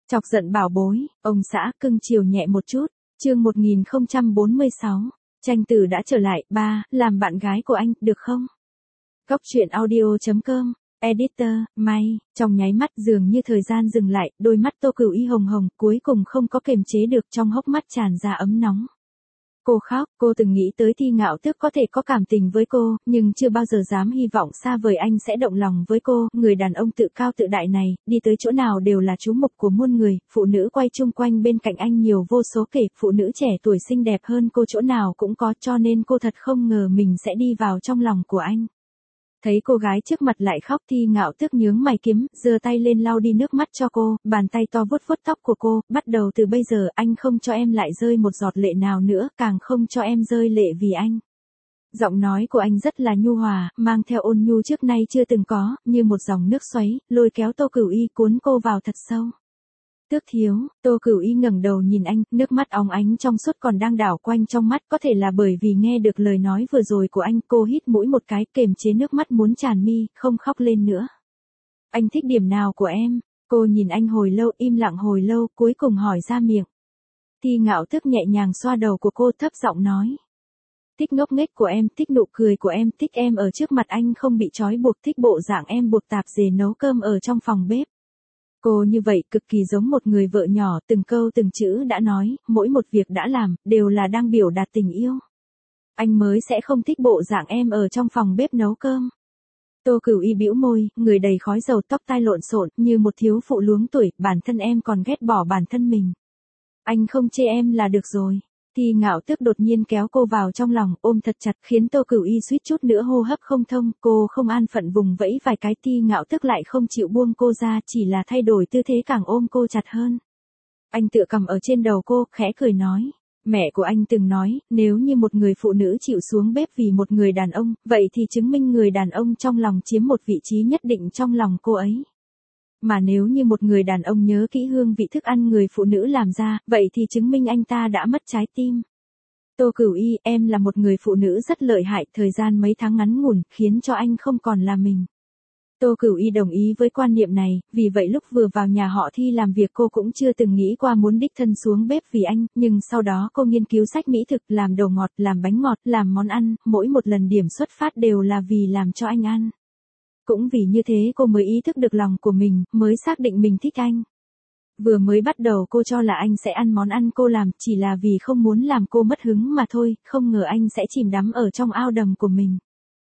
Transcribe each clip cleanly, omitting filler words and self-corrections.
Chọc giận bảo bối, ông xã cưng chiều nhẹ một chút. Chương 1046. Tranh tử đã trở lại, ba, làm bạn gái của anh, được không? Góc truyện audio.com. Editor, May, trong nháy mắt dường như thời gian dừng lại, đôi mắt Tô Cửu Y hồng hồng, cuối cùng không có kiềm chế được, trong hốc mắt tràn ra ấm nóng. Cô khóc, cô từng nghĩ tới Thi Ngạo Tước có thể có cảm tình với cô, nhưng chưa bao giờ dám hy vọng xa vời anh sẽ động lòng với cô, người đàn ông tự cao tự đại này, đi tới chỗ nào đều là chú mục của muôn người, phụ nữ quay chung quanh bên cạnh anh nhiều vô số kể, phụ nữ trẻ tuổi xinh đẹp hơn cô chỗ nào cũng có, cho nên cô thật không ngờ mình sẽ đi vào trong lòng của anh. Thấy cô gái trước mặt lại khóc, Thi Ngạo Tước nhướng mày kiếm, giơ tay lên lau đi nước mắt cho cô, bàn tay to vuốt vuốt tóc của cô, bắt đầu từ bây giờ anh không cho em lại rơi một giọt lệ nào nữa, càng không cho em rơi lệ vì anh. Giọng nói của anh rất là nhu hòa, mang theo ôn nhu trước nay chưa từng có, như một dòng nước xoáy, lôi kéo Tô Cửu Y cuốn cô vào thật sâu. Tước thiếu, Tô Cửu Y ngẩng đầu nhìn anh, nước mắt óng ánh trong suốt còn đang đảo quanh trong mắt, có thể là bởi vì nghe được lời nói vừa rồi của anh, cô hít mũi một cái, kềm chế nước mắt muốn tràn mi, không khóc lên nữa. Anh thích điểm nào của em? Cô nhìn anh hồi lâu, im lặng hồi lâu, cuối cùng hỏi ra miệng. Thi Ngạo Tước nhẹ nhàng xoa đầu của cô, thấp giọng nói. Thích ngốc nghếch của em, thích nụ cười của em, thích em ở trước mặt anh không bị trói buộc, thích bộ dạng em buộc tạp dề nấu cơm ở trong phòng bếp. Cô như vậy cực kỳ giống một người vợ nhỏ, từng câu từng chữ đã nói, mỗi một việc đã làm, đều là đang biểu đạt tình yêu. Anh mới sẽ không thích bộ dạng em ở trong phòng bếp nấu cơm. Tô Cửu Y bĩu môi, người đầy khói dầu, tóc tai lộn xộn, như một thiếu phụ luống tuổi, bản thân em còn ghét bỏ bản thân mình. Anh không chê em là được rồi. Thi Ngạo Tước đột nhiên kéo cô vào trong lòng, ôm thật chặt, khiến Tô Cửu Y suýt chút nữa hô hấp không thông, cô không an phận vùng vẫy vài cái, Thi Ngạo Tước lại không chịu buông cô ra, chỉ là thay đổi tư thế càng ôm cô chặt hơn. Anh tựa cầm ở trên đầu cô, khẽ cười nói. Mẹ của anh từng nói, nếu như một người phụ nữ chịu xuống bếp vì một người đàn ông, vậy thì chứng minh người đàn ông trong lòng chiếm một vị trí nhất định trong lòng cô ấy. Mà nếu như một người đàn ông nhớ kỹ hương vị thức ăn người phụ nữ làm ra, vậy thì chứng minh anh ta đã mất trái tim. Tô Cửu Y, em là một người phụ nữ rất lợi hại, thời gian mấy tháng ngắn ngủn, khiến cho anh không còn là mình. Tô Cửu Y đồng ý với quan niệm này, vì vậy lúc vừa vào nhà họ Thi làm việc cô cũng chưa từng nghĩ qua muốn đích thân xuống bếp vì anh, nhưng sau đó cô nghiên cứu sách mỹ thực, làm đồ ngọt, làm bánh ngọt, làm món ăn, mỗi một lần điểm xuất phát đều là vì làm cho anh ăn. Cũng vì như thế cô mới ý thức được lòng của mình, mới xác định mình thích anh. Vừa mới bắt đầu cô cho là anh sẽ ăn món ăn cô làm, chỉ là vì không muốn làm cô mất hứng mà thôi, không ngờ anh sẽ chìm đắm ở trong ao đầm của mình.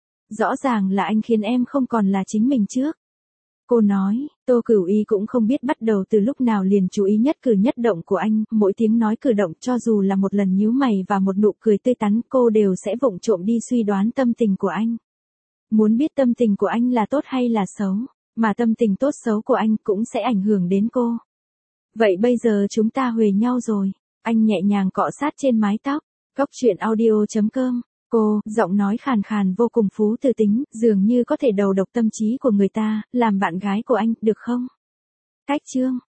Rõ ràng là anh khiến em không còn là chính mình trước. Cô nói, Tô Cửu Y cũng không biết bắt đầu từ lúc nào liền chú ý nhất cử nhất động của anh, mỗi tiếng nói cử động cho dù là một lần nhíu mày và một nụ cười tươi tắn cô đều sẽ vụng trộm đi suy đoán tâm tình của anh. Muốn biết tâm tình của anh là tốt hay là xấu, mà tâm tình tốt xấu của anh cũng sẽ ảnh hưởng đến cô. Vậy bây giờ chúng ta huề nhau rồi. Anh nhẹ nhàng cọ sát trên mái tóc. Góc truyện audio.com. Cô, giọng nói khàn khàn vô cùng phú từ tính, dường như có thể đầu độc tâm trí của người ta, làm bạn gái của anh, được không? Cách chương.